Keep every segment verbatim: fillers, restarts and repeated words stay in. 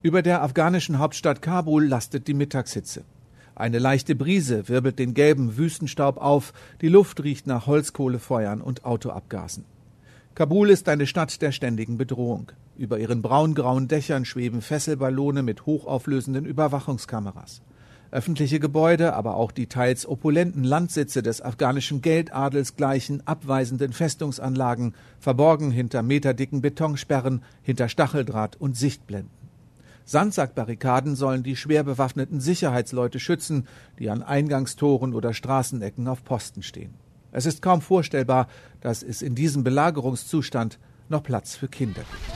Über der afghanischen Hauptstadt Kabul lastet die Mittagshitze. Eine leichte Brise wirbelt den gelben Wüstenstaub auf, die Luft riecht nach Holzkohlefeuern und Autoabgasen. Kabul ist eine Stadt der ständigen Bedrohung. Über ihren braungrauen Dächern schweben Fesselballone mit hochauflösenden Überwachungskameras. Öffentliche Gebäude, aber auch die teils opulenten Landsitze des afghanischen Geldadels gleichen abweisenden Festungsanlagen, verborgen hinter meterdicken Betonsperren, hinter Stacheldraht und Sichtblenden. Sandsackbarrikaden sollen die schwer bewaffneten Sicherheitsleute schützen, die an Eingangstoren oder Straßenecken auf Posten stehen. Es ist kaum vorstellbar, dass es in diesem Belagerungszustand noch Platz für Kinder gibt.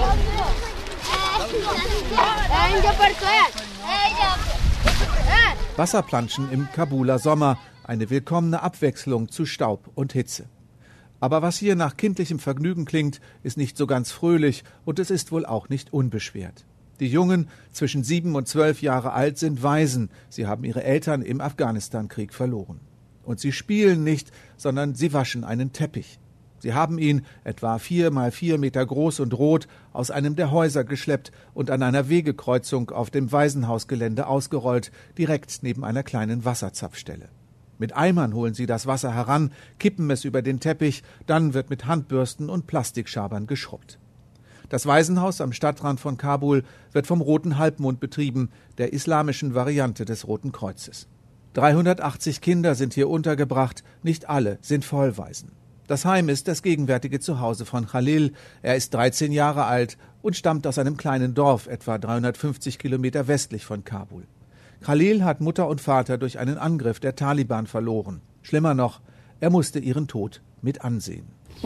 Wasserplanschen im Kabuler Sommer, eine willkommene Abwechslung zu Staub und Hitze. Aber was hier nach kindlichem Vergnügen klingt, ist nicht so ganz fröhlich und es ist wohl auch nicht unbeschwert. Die Jungen zwischen sieben und zwölf Jahre alt sind Waisen. Sie haben ihre Eltern im Afghanistan-Krieg verloren. Und sie spielen nicht, sondern sie waschen einen Teppich. Sie haben ihn, etwa vier mal vier Meter groß und rot, aus einem der Häuser geschleppt und an einer Wegekreuzung auf dem Waisenhausgelände ausgerollt, direkt neben einer kleinen Wasserzapfstelle. Mit Eimern holen sie das Wasser heran, kippen es über den Teppich, dann wird mit Handbürsten und Plastikschabern geschrubbt. Das Waisenhaus am Stadtrand von Kabul wird vom Roten Halbmond betrieben, der islamischen Variante des Roten Kreuzes. dreihundertachtzig Kinder sind hier untergebracht, nicht alle sind Vollwaisen. Das Heim ist das gegenwärtige Zuhause von Khalil. Er ist dreizehn Jahre alt und stammt aus einem kleinen Dorf, etwa dreihundertfünfzig Kilometer westlich von Kabul. Khalil hat Mutter und Vater durch einen Angriff der Taliban verloren. Schlimmer noch, er musste ihren Tod mit ansehen.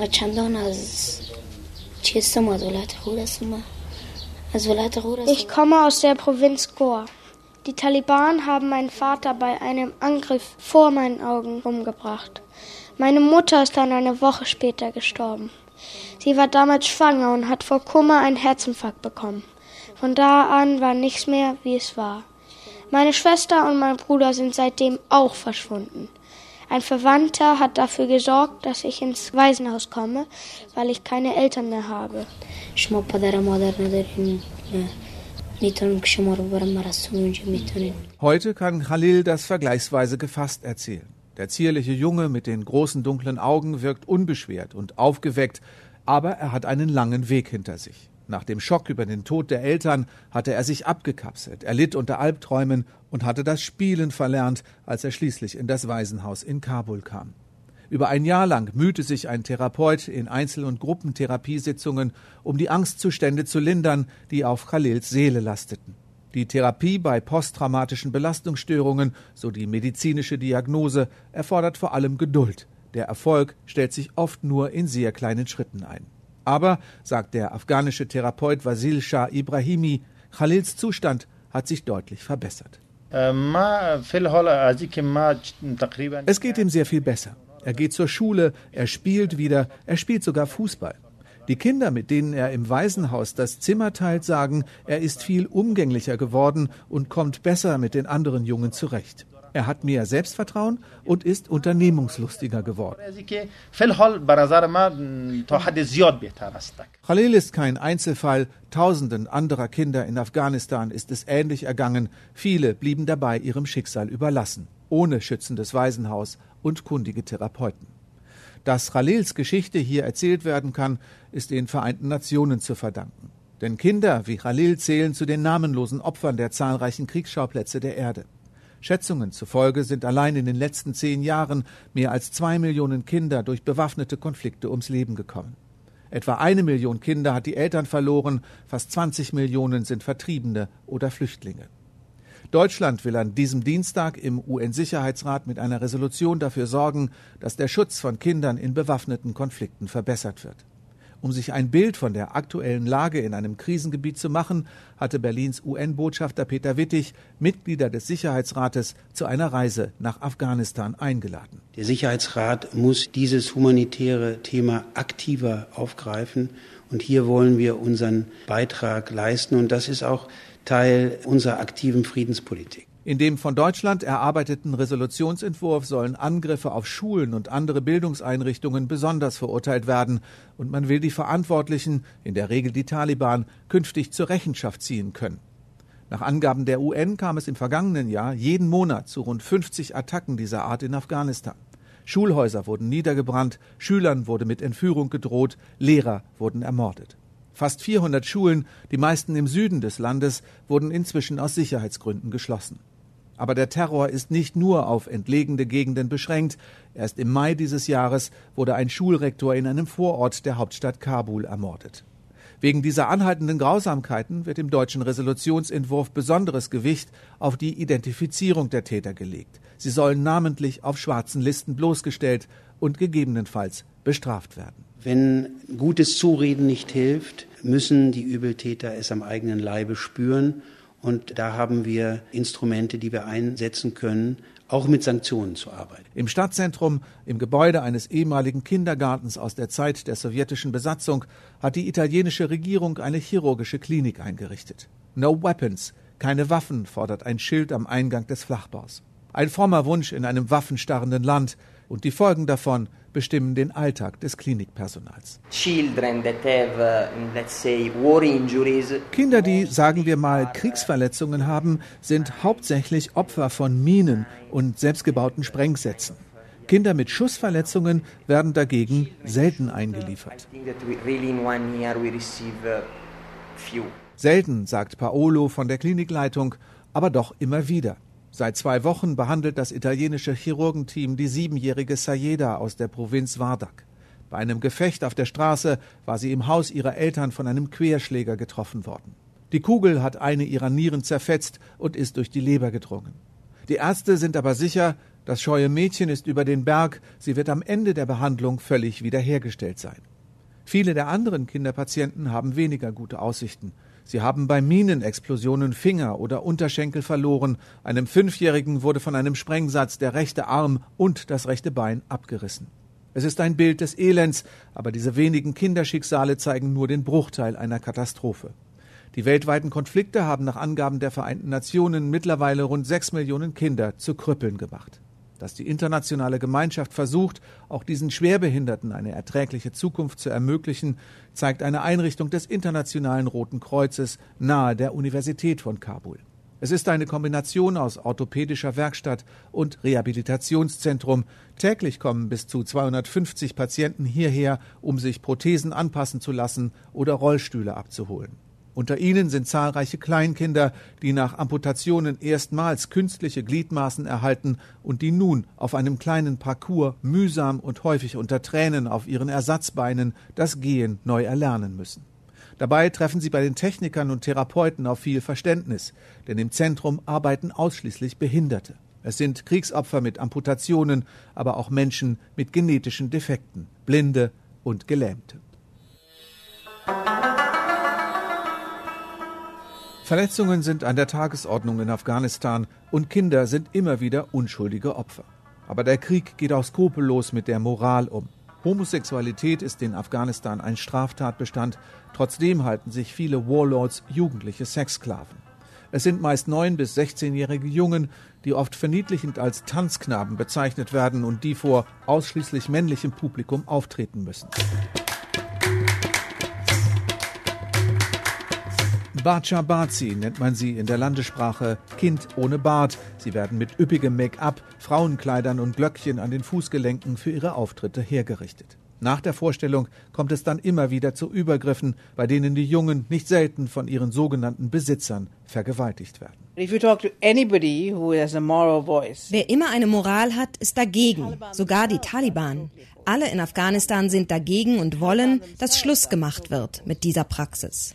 Ich komme aus der Provinz Ghor. Die Taliban haben meinen Vater bei einem Angriff vor meinen Augen umgebracht. Meine Mutter ist dann eine Woche später gestorben. Sie war damals schwanger und hat vor Kummer einen Herzinfarkt bekommen. Von da an war nichts mehr, wie es war. Meine Schwester und mein Bruder sind seitdem auch verschwunden. Ein Verwandter hat dafür gesorgt, dass ich ins Waisenhaus komme, weil ich keine Eltern mehr habe. Heute kann Khalil das vergleichsweise gefasst erzählen. Der zierliche Junge mit den großen dunklen Augen wirkt unbeschwert und aufgeweckt, aber er hat einen langen Weg hinter sich. Nach dem Schock über den Tod der Eltern hatte er sich abgekapselt, er litt unter Albträumen und hatte das Spielen verlernt, als er schließlich in das Waisenhaus in Kabul kam. Über ein Jahr lang mühte sich ein Therapeut in Einzel- und Gruppentherapiesitzungen, um die Angstzustände zu lindern, die auf Khalils Seele lasteten. Die Therapie bei posttraumatischen Belastungsstörungen, so die medizinische Diagnose, erfordert vor allem Geduld. Der Erfolg stellt sich oft nur in sehr kleinen Schritten ein. Aber, sagt der afghanische Therapeut Wasil Shah Ibrahimi, Khalils Zustand hat sich deutlich verbessert. Es geht ihm sehr viel besser. Er geht zur Schule, er spielt wieder, er spielt sogar Fußball. Die Kinder, mit denen er im Waisenhaus das Zimmer teilt, sagen, er ist viel umgänglicher geworden und kommt besser mit den anderen Jungen zurecht. Er hat mehr Selbstvertrauen und ist unternehmungslustiger geworden. Khalil ist kein Einzelfall. Tausenden anderer Kinder in Afghanistan ist es ähnlich ergangen. Viele blieben dabei ihrem Schicksal überlassen, ohne schützendes Waisenhaus und kundige Therapeuten. Dass Khalils Geschichte hier erzählt werden kann, ist den Vereinten Nationen zu verdanken. Denn Kinder wie Khalil zählen zu den namenlosen Opfern der zahlreichen Kriegsschauplätze der Erde. Schätzungen zufolge sind allein in den letzten zehn Jahren mehr als zwei Millionen Kinder durch bewaffnete Konflikte ums Leben gekommen. Etwa eine Million Kinder hat die Eltern verloren, fast zwanzig Millionen sind Vertriebene oder Flüchtlinge. Deutschland will an diesem Dienstag im U N-Sicherheitsrat mit einer Resolution dafür sorgen, dass der Schutz von Kindern in bewaffneten Konflikten verbessert wird. Um sich ein Bild von der aktuellen Lage in einem Krisengebiet zu machen, hatte Berlins U N-Botschafter Peter Wittig Mitglieder des Sicherheitsrates zu einer Reise nach Afghanistan eingeladen. Der Sicherheitsrat muss dieses humanitäre Thema aktiver aufgreifen und hier wollen wir unseren Beitrag leisten und das ist auch Teil unserer aktiven Friedenspolitik. In dem von Deutschland erarbeiteten Resolutionsentwurf sollen Angriffe auf Schulen und andere Bildungseinrichtungen besonders verurteilt werden, und man will die Verantwortlichen, in der Regel die Taliban, künftig zur Rechenschaft ziehen können. Nach Angaben der U N kam es im vergangenen Jahr jeden Monat zu rund fünfzig Attacken dieser Art in Afghanistan. Schulhäuser wurden niedergebrannt, Schülern wurde mit Entführung gedroht, Lehrer wurden ermordet. Fast vierhundert Schulen, die meisten im Süden des Landes, wurden inzwischen aus Sicherheitsgründen geschlossen. Aber der Terror ist nicht nur auf entlegene Gegenden beschränkt. Erst im Mai dieses Jahres wurde ein Schulrektor in einem Vorort der Hauptstadt Kabul ermordet. Wegen dieser anhaltenden Grausamkeiten wird im deutschen Resolutionsentwurf besonderes Gewicht auf die Identifizierung der Täter gelegt. Sie sollen namentlich auf schwarzen Listen bloßgestellt und gegebenenfalls bestraft werden. Wenn gutes Zureden nicht hilft, müssen die Übeltäter es am eigenen Leibe spüren. Und da haben wir Instrumente, die wir einsetzen können, auch mit Sanktionen zu arbeiten. Im Stadtzentrum, im Gebäude eines ehemaligen Kindergartens aus der Zeit der sowjetischen Besatzung, hat die italienische Regierung eine chirurgische Klinik eingerichtet. No weapons, keine Waffen, fordert ein Schild am Eingang des Flachbaus. Ein frommer Wunsch in einem waffenstarrenden Land, und die Folgen davon bestimmen den Alltag des Klinikpersonals. Kinder, die, sagen wir mal, Kriegsverletzungen haben, sind hauptsächlich Opfer von Minen und selbstgebauten Sprengsätzen. Kinder mit Schussverletzungen werden dagegen selten eingeliefert. Selten, sagt Paolo von der Klinikleitung, aber doch immer wieder. Seit zwei Wochen behandelt das italienische Chirurgenteam die siebenjährige Sayeda aus der Provinz Vardak. Bei einem Gefecht auf der Straße war sie im Haus ihrer Eltern von einem Querschläger getroffen worden. Die Kugel hat eine ihrer Nieren zerfetzt und ist durch die Leber gedrungen. Die Ärzte sind aber sicher, das scheue Mädchen ist über den Berg, sie wird am Ende der Behandlung völlig wiederhergestellt sein. Viele der anderen Kinderpatienten haben weniger gute Aussichten. Sie haben bei Minenexplosionen Finger oder Unterschenkel verloren. Einem Fünfjährigen wurde von einem Sprengsatz der rechte Arm und das rechte Bein abgerissen. Es ist ein Bild des Elends, aber diese wenigen Kinderschicksale zeigen nur den Bruchteil einer Katastrophe. Die weltweiten Konflikte haben nach Angaben der Vereinten Nationen mittlerweile rund sechs Millionen Kinder zu Krüppeln gemacht. Dass die internationale Gemeinschaft versucht, auch diesen Schwerbehinderten eine erträgliche Zukunft zu ermöglichen, zeigt eine Einrichtung des Internationalen Roten Kreuzes nahe der Universität von Kabul. Es ist eine Kombination aus orthopädischer Werkstatt und Rehabilitationszentrum. Täglich kommen bis zu zweihundertfünfzig Patienten hierher, um sich Prothesen anpassen zu lassen oder Rollstühle abzuholen. Unter ihnen sind zahlreiche Kleinkinder, die nach Amputationen erstmals künstliche Gliedmaßen erhalten und die nun auf einem kleinen Parcours mühsam und häufig unter Tränen auf ihren Ersatzbeinen das Gehen neu erlernen müssen. Dabei treffen sie bei den Technikern und Therapeuten auf viel Verständnis, denn im Zentrum arbeiten ausschließlich Behinderte. Es sind Kriegsopfer mit Amputationen, aber auch Menschen mit genetischen Defekten, Blinde und Gelähmte. Verletzungen sind an der Tagesordnung in Afghanistan und Kinder sind immer wieder unschuldige Opfer. Aber der Krieg geht auch skrupellos mit der Moral um. Homosexualität ist in Afghanistan ein Straftatbestand, trotzdem halten sich viele Warlords jugendliche Sexsklaven. Es sind meist neun- bis sechzehnjährige Jungen, die oft verniedlichend als Tanzknaben bezeichnet werden und die vor ausschließlich männlichem Publikum auftreten müssen. Bacha Bazi nennt man sie in der Landessprache Kind ohne Bart. Sie werden mit üppigem Make-up, Frauenkleidern und Glöckchen an den Fußgelenken für ihre Auftritte hergerichtet. Nach der Vorstellung kommt es dann immer wieder zu Übergriffen, bei denen die Jungen nicht selten von ihren sogenannten Besitzern vergewaltigt werden. Wer immer eine Moral hat, ist dagegen, sogar die Taliban. Alle in Afghanistan sind dagegen und wollen, dass Schluss gemacht wird mit dieser Praxis.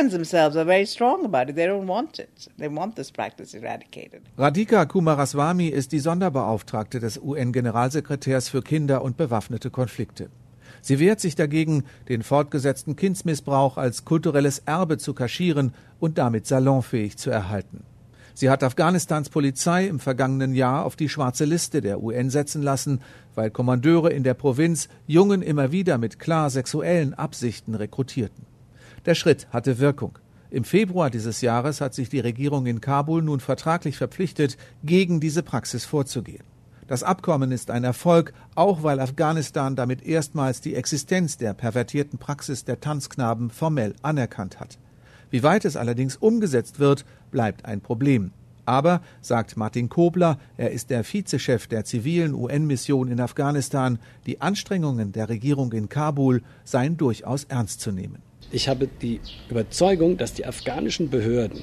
Radhika Kumaraswamy ist die Sonderbeauftragte des U N-Generalsekretärs für Kinder und bewaffnete Konflikte. Sie wehrt sich dagegen, den fortgesetzten Kindsmissbrauch als kulturelles Erbe zu kaschieren und damit salonfähig zu erhalten. Sie hat Afghanistans Polizei im vergangenen Jahr auf die schwarze Liste der U N setzen lassen, weil Kommandeure in der Provinz Jungen immer wieder mit klar sexuellen Absichten rekrutierten. Der Schritt hatte Wirkung. Im Februar dieses Jahres hat sich die Regierung in Kabul nun vertraglich verpflichtet, gegen diese Praxis vorzugehen. Das Abkommen ist ein Erfolg, auch weil Afghanistan damit erstmals die Existenz der pervertierten Praxis der Tanzknaben formell anerkannt hat. Wie weit es allerdings umgesetzt wird, bleibt ein Problem. Aber, sagt Martin Kobler, er ist der Vizechef der zivilen U N-Mission in Afghanistan, die Anstrengungen der Regierung in Kabul seien durchaus ernst zu nehmen. Ich habe die Überzeugung, dass die afghanischen Behörden,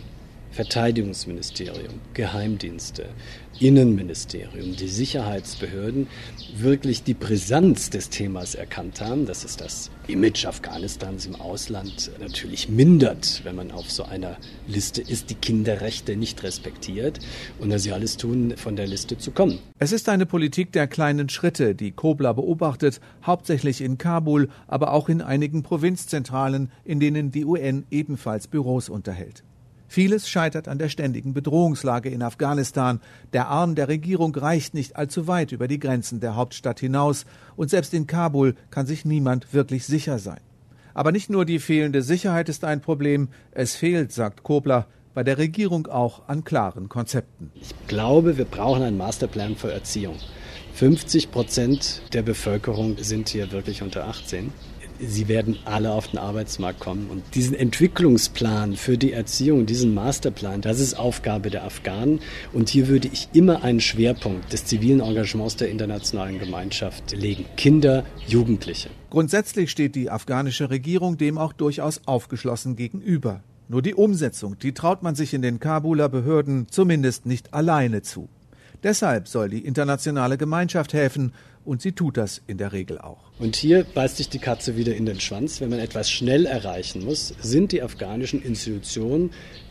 Verteidigungsministerium, Geheimdienste, Innenministerium, die Sicherheitsbehörden wirklich die Brisanz des Themas erkannt haben, dass es das Image Afghanistans im Ausland natürlich mindert, wenn man auf so einer Liste ist, die Kinderrechte nicht respektiert und dass sie alles tun, von der Liste zu kommen. Es ist eine Politik der kleinen Schritte, die Kobler beobachtet, hauptsächlich in Kabul, aber auch in einigen Provinzzentralen, in denen die U N ebenfalls Büros unterhält. Vieles scheitert an der ständigen Bedrohungslage in Afghanistan. Der Arm der Regierung reicht nicht allzu weit über die Grenzen der Hauptstadt hinaus und selbst in Kabul kann sich niemand wirklich sicher sein. Aber nicht nur die fehlende Sicherheit ist ein Problem, es fehlt, sagt Kobler, bei der Regierung auch an klaren Konzepten. Ich glaube, wir brauchen einen Masterplan für Erziehung. fünfzig Prozent der Bevölkerung sind hier wirklich unter achtzehn. Sie werden alle auf den Arbeitsmarkt kommen. Und diesen Entwicklungsplan für die Erziehung, diesen Masterplan, das ist Aufgabe der Afghanen. Und hier würde ich immer einen Schwerpunkt des zivilen Engagements der internationalen Gemeinschaft legen. Kinder, Jugendliche. Grundsätzlich steht die afghanische Regierung dem auch durchaus aufgeschlossen gegenüber. Nur die Umsetzung, die traut man sich in den Kabuler Behörden zumindest nicht alleine zu. Deshalb soll die internationale Gemeinschaft helfen und sie tut das in der Regel auch. Und hier beißt sich die Katze wieder in den Schwanz. Wenn man etwas schnell erreichen muss, sind die afghanischen Institutionen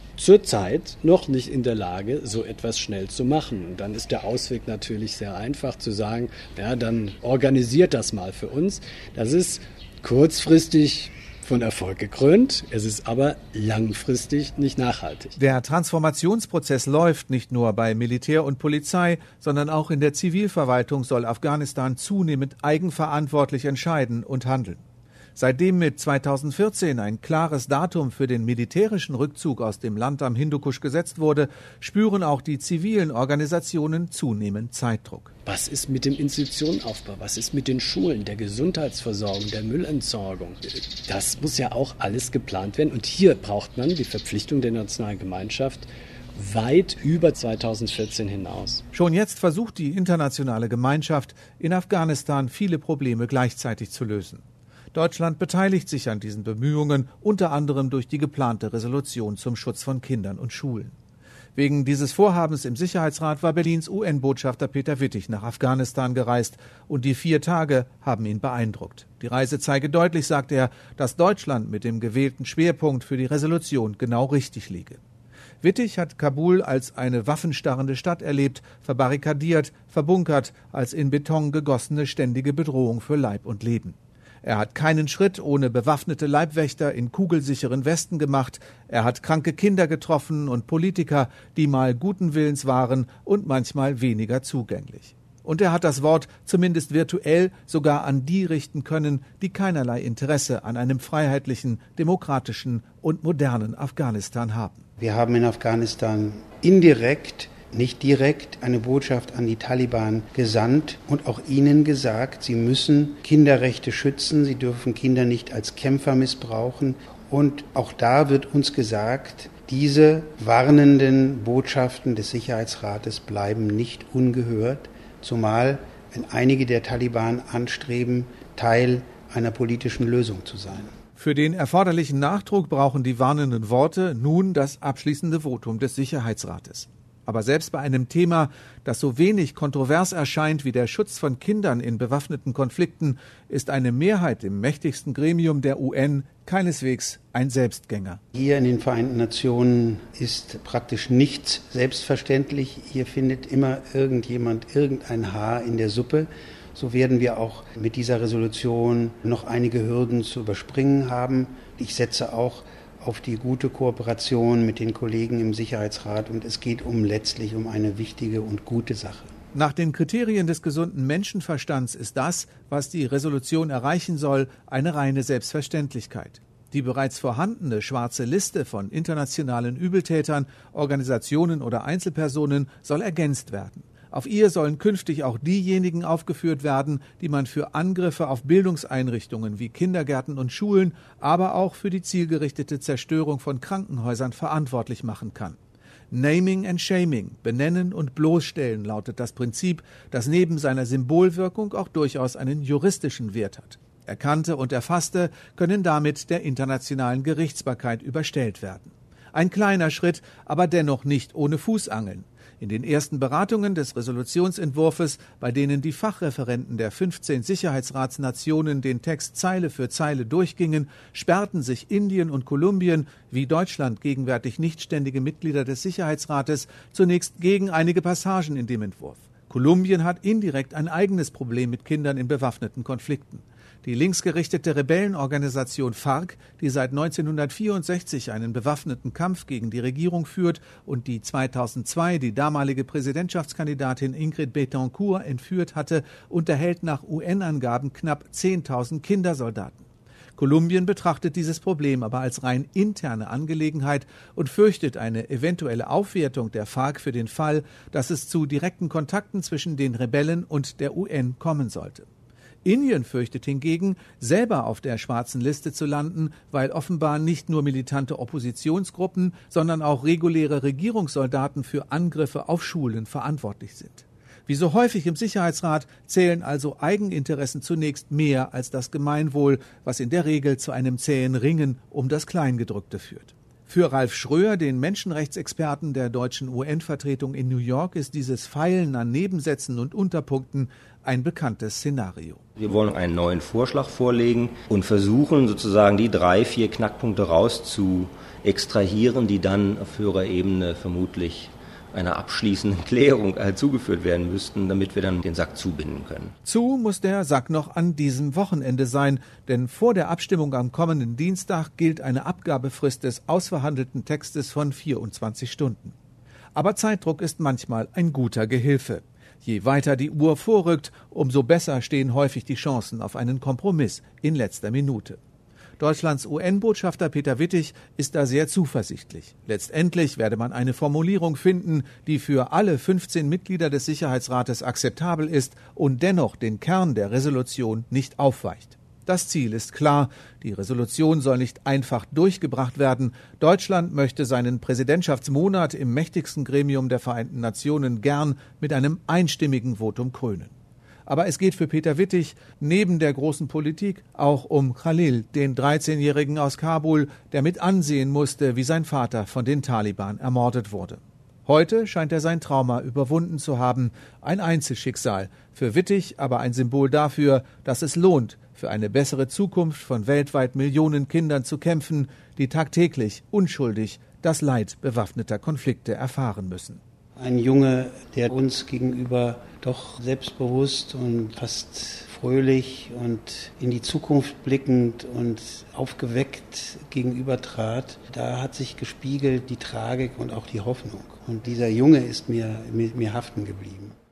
zurzeit noch nicht in der Lage, so etwas schnell zu machen. Und dann ist der Ausweg natürlich sehr einfach zu sagen, ja, dann organisiert das mal für uns. Das ist kurzfristig von Erfolg gekrönt, es ist aber langfristig nicht nachhaltig. Der Transformationsprozess läuft nicht nur bei Militär und Polizei, sondern auch in der Zivilverwaltung soll Afghanistan zunehmend eigenverantwortlich entscheiden und handeln. Seitdem mit zweitausendvierzehn ein klares Datum für den militärischen Rückzug aus dem Land am Hindukusch gesetzt wurde, spüren auch die zivilen Organisationen zunehmend Zeitdruck. Was ist mit dem Institutionenaufbau? Was ist mit den Schulen, der Gesundheitsversorgung, der Müllentsorgung? Das muss ja auch alles geplant werden. Und hier braucht man die Verpflichtung der nationalen Gemeinschaft weit über zweitausendvierzehn hinaus. Schon jetzt versucht die internationale Gemeinschaft, in Afghanistan viele Probleme gleichzeitig zu lösen. Deutschland beteiligt sich an diesen Bemühungen, unter anderem durch die geplante Resolution zum Schutz von Kindern und Schulen. Wegen dieses Vorhabens im Sicherheitsrat war Berlins U N-Botschafter Peter Wittig nach Afghanistan gereist und die vier Tage haben ihn beeindruckt. Die Reise zeige deutlich, sagt er, dass Deutschland mit dem gewählten Schwerpunkt für die Resolution genau richtig liege. Wittig hat Kabul als eine waffenstarrende Stadt erlebt, verbarrikadiert, verbunkert, als in Beton gegossene ständige Bedrohung für Leib und Leben. Er hat keinen Schritt ohne bewaffnete Leibwächter in kugelsicheren Westen gemacht. Er hat kranke Kinder getroffen und Politiker, die mal guten Willens waren und manchmal weniger zugänglich. Und er hat das Wort zumindest virtuell sogar an die richten können, die keinerlei Interesse an einem freiheitlichen, demokratischen und modernen Afghanistan haben. Wir haben in Afghanistan indirekt, nicht direkt, eine Botschaft an die Taliban gesandt und auch ihnen gesagt, sie müssen Kinderrechte schützen, sie dürfen Kinder nicht als Kämpfer missbrauchen. Und auch da wird uns gesagt, diese warnenden Botschaften des Sicherheitsrates bleiben nicht ungehört, zumal wenn einige der Taliban anstreben, Teil einer politischen Lösung zu sein. Für den erforderlichen Nachdruck brauchen die warnenden Worte nun das abschließende Votum des Sicherheitsrates. Aber selbst bei einem Thema, das so wenig kontrovers erscheint wie der Schutz von Kindern in bewaffneten Konflikten, ist eine Mehrheit im mächtigsten Gremium der U N keineswegs ein Selbstgänger. Hier in den Vereinten Nationen ist praktisch nichts selbstverständlich. Hier findet immer irgendjemand irgendein Haar in der Suppe. So werden wir auch mit dieser Resolution noch einige Hürden zu überspringen haben. Ich setze auch auf die gute Kooperation mit den Kollegen im Sicherheitsrat und es geht um letztlich um eine wichtige und gute Sache. Nach den Kriterien des gesunden Menschenverstands ist das, was die Resolution erreichen soll, eine reine Selbstverständlichkeit. Die bereits vorhandene schwarze Liste von internationalen Übeltätern, Organisationen oder Einzelpersonen soll ergänzt werden. Auf ihr sollen künftig auch diejenigen aufgeführt werden, die man für Angriffe auf Bildungseinrichtungen wie Kindergärten und Schulen, aber auch für die zielgerichtete Zerstörung von Krankenhäusern verantwortlich machen kann. Naming and Shaming, benennen und bloßstellen, lautet das Prinzip, das neben seiner Symbolwirkung auch durchaus einen juristischen Wert hat. Erkannte und Erfasste können damit der internationalen Gerichtsbarkeit überstellt werden. Ein kleiner Schritt, aber dennoch nicht ohne Fußangeln. In den ersten Beratungen des Resolutionsentwurfs, bei denen die Fachreferenten der fünfzehn Sicherheitsratsnationen den Text Zeile für Zeile durchgingen, sperrten sich Indien und Kolumbien, wie Deutschland gegenwärtig nichtständige Mitglieder des Sicherheitsrates, zunächst gegen einige Passagen in dem Entwurf. Kolumbien hat indirekt ein eigenes Problem mit Kindern in bewaffneten Konflikten. Die linksgerichtete Rebellenorganisation FARC, die seit neunzehnhundertvierundsechzig einen bewaffneten Kampf gegen die Regierung führt und die zweitausendzwei die damalige Präsidentschaftskandidatin Ingrid Betancourt entführt hatte, unterhält nach U N-Angaben knapp zehntausend Kindersoldaten. Kolumbien betrachtet dieses Problem aber als rein interne Angelegenheit und fürchtet eine eventuelle Aufwertung der FARC für den Fall, dass es zu direkten Kontakten zwischen den Rebellen und der U N kommen sollte. Indien fürchtet hingegen, selber auf der schwarzen Liste zu landen, weil offenbar nicht nur militante Oppositionsgruppen, sondern auch reguläre Regierungssoldaten für Angriffe auf Schulen verantwortlich sind. Wie so häufig im Sicherheitsrat zählen also Eigeninteressen zunächst mehr als das Gemeinwohl, was in der Regel zu einem zähen Ringen um das Kleingedrückte führt. Für Ralf Schröer, den Menschenrechtsexperten der deutschen U N-Vertretung in New York, ist dieses Feilen an Nebensätzen und Unterpunkten ein bekanntes Szenario. Wir wollen einen neuen Vorschlag vorlegen und versuchen sozusagen die drei, vier Knackpunkte raus zu extrahieren, die dann auf höherer Ebene vermutlich einer abschließenden Klärung zugeführt werden müssten, damit wir dann den Sack zubinden können. Zu muss der Sack noch an diesem Wochenende sein, denn vor der Abstimmung am kommenden Dienstag gilt eine Abgabefrist des ausverhandelten Textes von vierundzwanzig Stunden. Aber Zeitdruck ist manchmal ein guter Gehilfe. Je weiter die Uhr vorrückt, umso besser stehen häufig die Chancen auf einen Kompromiss in letzter Minute. Deutschlands U N-Botschafter Peter Wittig ist da sehr zuversichtlich. Letztendlich werde man eine Formulierung finden, die für alle fünfzehn Mitglieder des Sicherheitsrates akzeptabel ist und dennoch den Kern der Resolution nicht aufweicht. Das Ziel ist klar, die Resolution soll nicht einfach durchgebracht werden. Deutschland möchte seinen Präsidentschaftsmonat im mächtigsten Gremium der Vereinten Nationen gern mit einem einstimmigen Votum krönen. Aber es geht für Peter Wittig neben der großen Politik auch um Khalil, den dreizehnjährigen aus Kabul, der mit ansehen musste, wie sein Vater von den Taliban ermordet wurde. Heute scheint er sein Trauma überwunden zu haben, ein Einzelschicksal, für Wittig aber ein Symbol dafür, dass es lohnt, für eine bessere Zukunft von weltweit Millionen Kindern zu kämpfen, die tagtäglich unschuldig das Leid bewaffneter Konflikte erfahren müssen. Ein Junge, der uns gegenüber doch selbstbewusst und fast fröhlich und in die Zukunft blickend und aufgeweckt gegenübertrat, da hat sich gespiegelt die Tragik und auch die Hoffnung. Und dieser Junge ist mir, mir, mir haften geblieben.